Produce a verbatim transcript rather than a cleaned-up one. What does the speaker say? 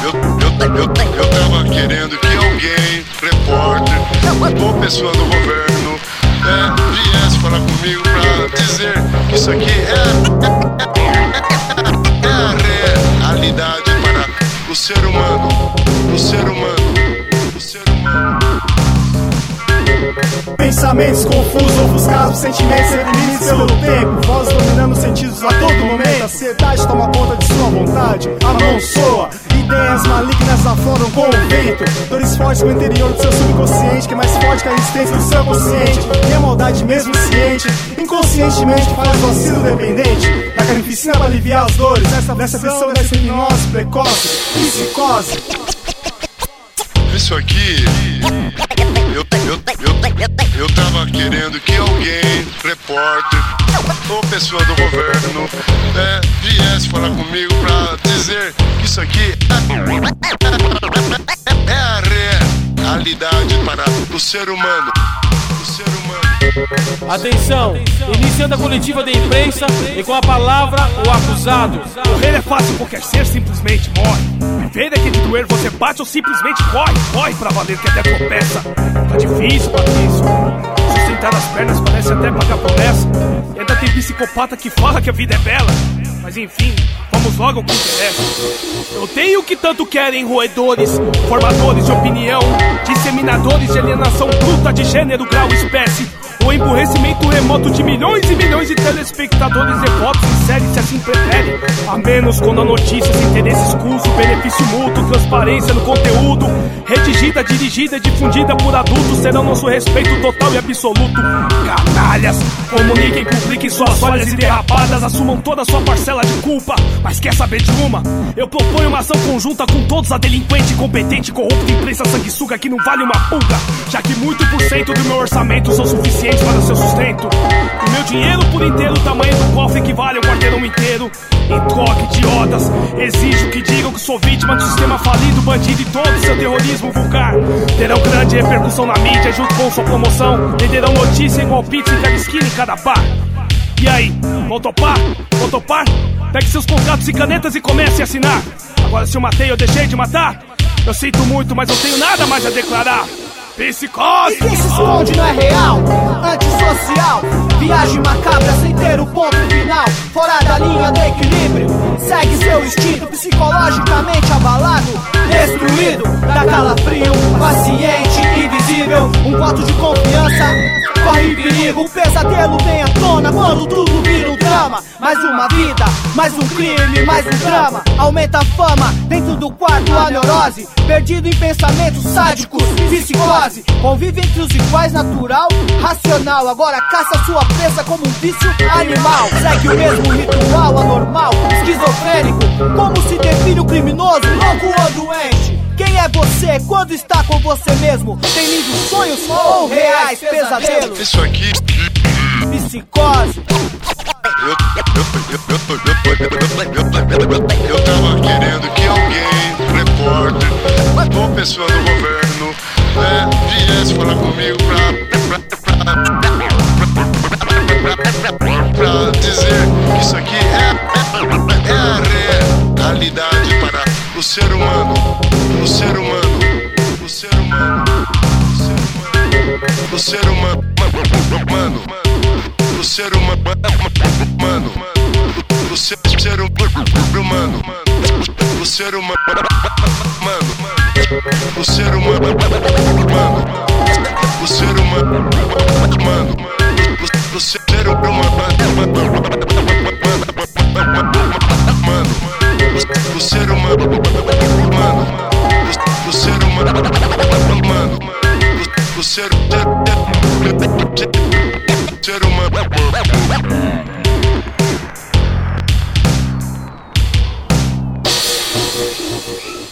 eu, eu, eu, eu tava querendo que alguém, repórter, ou pessoa do governo, é, viesse falar comigo pra dizer que isso aqui é, é, é a realidade para o ser humano, o ser humano, o ser humano. Pensamentos confusos, ofuscados, sentimentos reprimidos pelo tempo, vozes dominando os sentidos a todo momento. A ansiedade toma conta de sua vontade, a mão soa, ideias malignas afloram com o vento. Dores fortes no interior do seu subconsciente, que é mais forte que a resistência do seu consciente. E a maldade mesmo ciente, inconscientemente faz o asilo dependente da carnificina para aliviar as dores. Nessa, nessa versão dessa hipnose precoce, psicose. Isso aqui, eu, eu, eu, eu tava querendo que alguém, repórter, ou pessoa do governo, é, viesse falar comigo pra dizer que isso aqui é, é a realidade para o ser humano, o ser humano. Atenção, iniciando a coletiva da imprensa e com a palavra o acusado. Morrer é fácil, qualquer ser simplesmente morre. Viver é que de doer você bate ou simplesmente corre. Corre pra valer que até tropeça. Tá difícil, Patrício. Sustentar as pernas parece até pagar promessa. E ainda tem psicopata que fala que a vida é bela. Mas enfim, vamos logo ao que interessa. Eu tenho o que tanto querem roedores, formadores de opinião, disseminadores de alienação bruta de gênero, grau, espécie. O emburrecimento remoto de milhões e milhões de telespectadores devotos em série, se assim prefere. A menos quando a notícia sem interesse escuso, benefício mútuo, transparência no conteúdo, redigida, dirigida e difundida por adultos, serão nosso respeito total e absoluto. Canalhas, comuniquem, publiquem suas falhas e derrapadas, assumam toda a sua parcela de culpa. Mas quer saber de uma? Eu proponho uma ação conjunta com todos, a delinquente, incompetente, corrupta, imprensa sanguessuga que não vale uma pulga, já que muito por cento do meu orçamento são suficientes para o seu sustento. O meu dinheiro por inteiro, o tamanho do cofre equivale a um quarteirão inteiro. Em troca, idiotas, exijo que digam que sou vítima de um sistema falido, bandido e todo o seu terrorismo vulgar. Terão grande repercussão na mídia junto com sua promoção. Venderão notícia igual pizza em cada esquina, em cada bar. E aí, vão topar? Vão topar? Pegue seus contratos e canetas e comece a assinar. Agora se eu matei, eu deixei de matar. Eu sinto muito, mas não tenho nada mais a declarar. Psicose! E quem se esconde não é real, antissocial, viagem macabra sem ter o ponto final, fora da linha do equilíbrio, segue seu instinto psicologicamente abalado, destruído, dá calafrio, paciente, invisível, um voto de confiança, corre perigo, um pesadelo vem à tona quando tudo vira um drama, mais uma vida, mais um crime, mais um drama, aumenta a fama, dentro do quarto a neurose, perdido em pensamentos sádicos, psicose. Convive entre os iguais, natural, racional. Agora caça sua presa como um vício animal. Segue o mesmo ritual anormal, esquizofrênico. Como se define o criminoso, louco ou doente? Quem é você quando está com você mesmo? Tem lindos sonhos ou reais pesadelos? Isso aqui, psicose. Eu, eu, eu, eu, eu, eu tava querendo que alguém, repórter, ou pessoa do governo, é, viesse falar comigo pra, pra, pra, pra, pra dizer que isso aqui é, é, é a realidade para o ser humano, o ser humano, o ser humano, o ser humano, mano, o ser humano, mano, o ser humano, o ser humano, mano, o ser humano, mano, o ser humano, mano, o ser humano, mano, o ser humano, mano, o ser humano, mano, o ser ser humano.